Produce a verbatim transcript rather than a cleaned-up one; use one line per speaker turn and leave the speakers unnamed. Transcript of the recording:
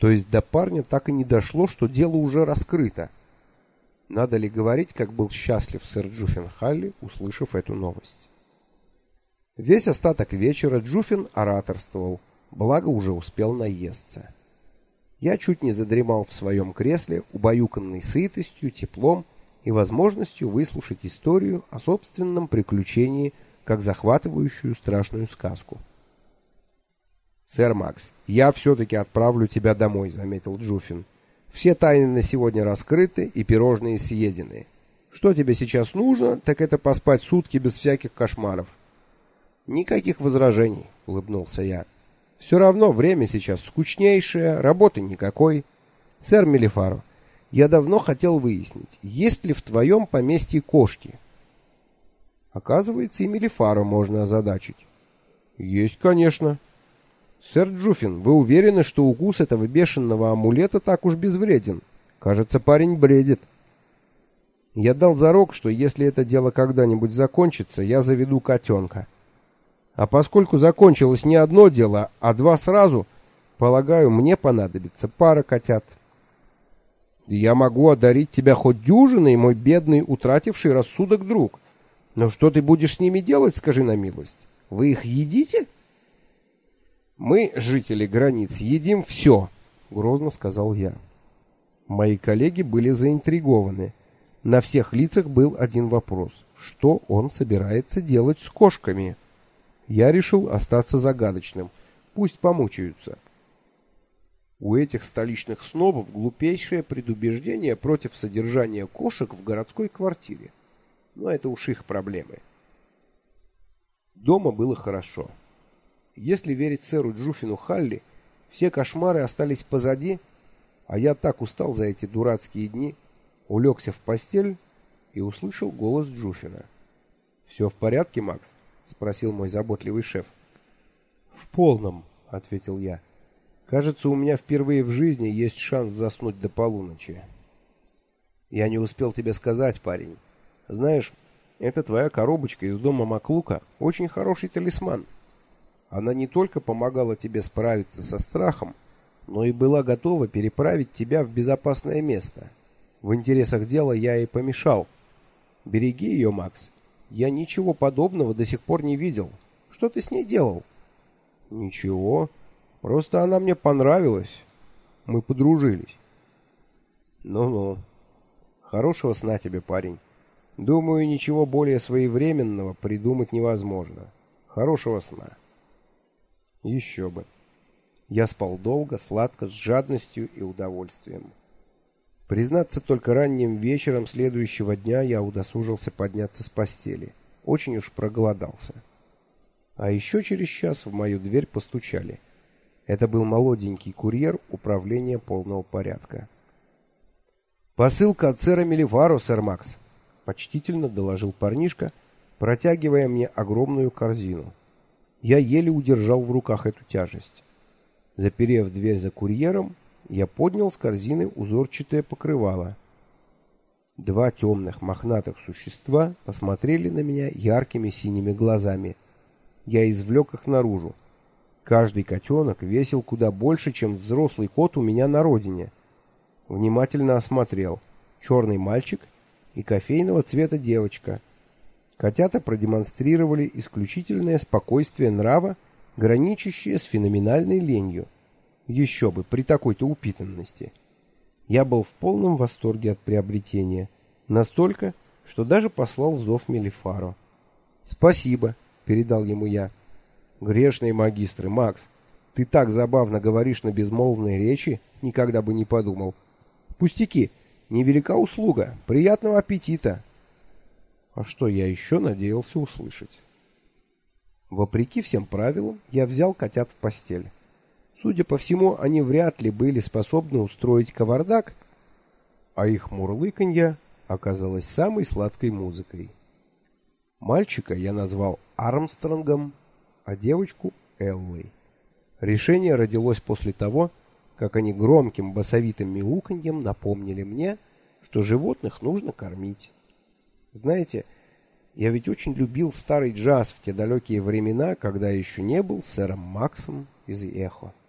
То есть до парня так и не дошло, что дело уже раскрыто. Надо ли говорить, как был счастлив сэр Джуффин Халли, услышав эту новость. Весь остаток вечера Джуффин ораторствовал, благо уже успел наесться. Я чуть не задремал в своем кресле, убаюканный сытостью, теплом и возможностью выслушать историю о собственном приключении, как захватывающую страшную сказку. «Сэр Макс, я все-таки отправлю тебя домой», — заметил Джуффин. «Все тайны на сегодня раскрыты и пирожные съедены. Что тебе сейчас нужно, так это поспать сутки без всяких кошмаров». «Никаких возражений», — улыбнулся я. «Все равно время сейчас скучнейшее, работы никакой. Сэр Мелифаро, я давно хотел выяснить, есть ли в твоем поместье кошки». Оказывается, и Мелифаро можно озадачить. «Есть, конечно». «Сэр Джуффин, вы уверены, что укус этого бешеного амулета так уж безвреден? Кажется, парень бредит». Я дал зарок, что если это дело когда-нибудь закончится, я заведу котенка. А поскольку закончилось не одно дело, а два сразу, полагаю, мне понадобится пара котят. Я могу одарить тебя хоть дюжиной, мой бедный, утративший рассудок друг. Но что ты будешь с ними делать, скажи на милость? Вы их едите? Мы, жители границ, едим все, грозно сказал я. Мои коллеги были заинтригованы. На всех лицах был один вопрос: что он собирается делать с кошками? Я решил остаться загадочным. Пусть помучаются. У этих столичных снобов глупейшее предубеждение против содержания кошек в городской квартире. Но это уж их проблемы. Дома было хорошо. Если верить сэру Джуффину Халли, все кошмары остались позади, а я так устал за эти дурацкие дни, улегся в постель и услышал голос Джуффина. «Все в порядке, Макс?» — спросил мой заботливый шеф. «В полном», — ответил я. «Кажется, у меня впервые в жизни есть шанс заснуть до полуночи». «Я не успел тебе сказать, парень. Знаешь, эта твоя коробочка из дома Маклука очень хороший талисман. Она не только помогала тебе справиться со страхом, но и была готова переправить тебя в безопасное место. В интересах дела я ей помешал. Береги ее, Макс. Я ничего подобного до сих пор не видел. Что ты с ней делал?» «Ничего. Просто она мне понравилась. Мы подружились». «Ну-ну. Хорошего сна тебе, парень. Думаю, ничего более своевременного придумать невозможно. Хорошего сна». Еще бы. Я спал долго, сладко, с жадностью и удовольствием. Признаться, только ранним вечером следующего дня я удосужился подняться с постели. Очень уж проголодался. А еще через час в мою дверь постучали. Это был молоденький курьер управления полного порядка. «Посылка от сэра Мелифаро, сэр Макс», — почтительно доложил парнишка, протягивая мне огромную корзину. Я еле удержал в руках эту тяжесть. Заперев дверь за курьером, я поднял с корзины узорчатое покрывало. Два темных мохнатых существа посмотрели на меня яркими синими глазами. Я извлек их наружу. Каждый котенок весил куда больше, чем взрослый кот у меня на родине. Внимательно осмотрел. Черный мальчик и кофейного цвета девочка. Котята продемонстрировали исключительное спокойствие нрава, граничащее с феноменальной ленью. Еще бы, при такой-то упитанности. Я был в полном восторге от приобретения. Настолько, что даже послал зов Мелифаро. «Спасибо», — передал ему я. «Грешные магистры, Макс, ты так забавно говоришь на безмолвной речи, никогда бы не подумал. Пустяки, невелика услуга, приятного аппетита». А что я еще надеялся услышать? Вопреки всем правилам, я взял котят в постель. Судя по всему, они вряд ли были способны устроить кавардак, а их мурлыканье оказалось самой сладкой музыкой. Мальчика я назвал Армстронгом, а девочку — Эллой. Решение родилось после того, как они громким басовитым мяуканьем напомнили мне, что животных нужно кормить. Знаете, я ведь очень любил старый джаз в те далекие времена, когда еще не был сэром Максом из Эхо.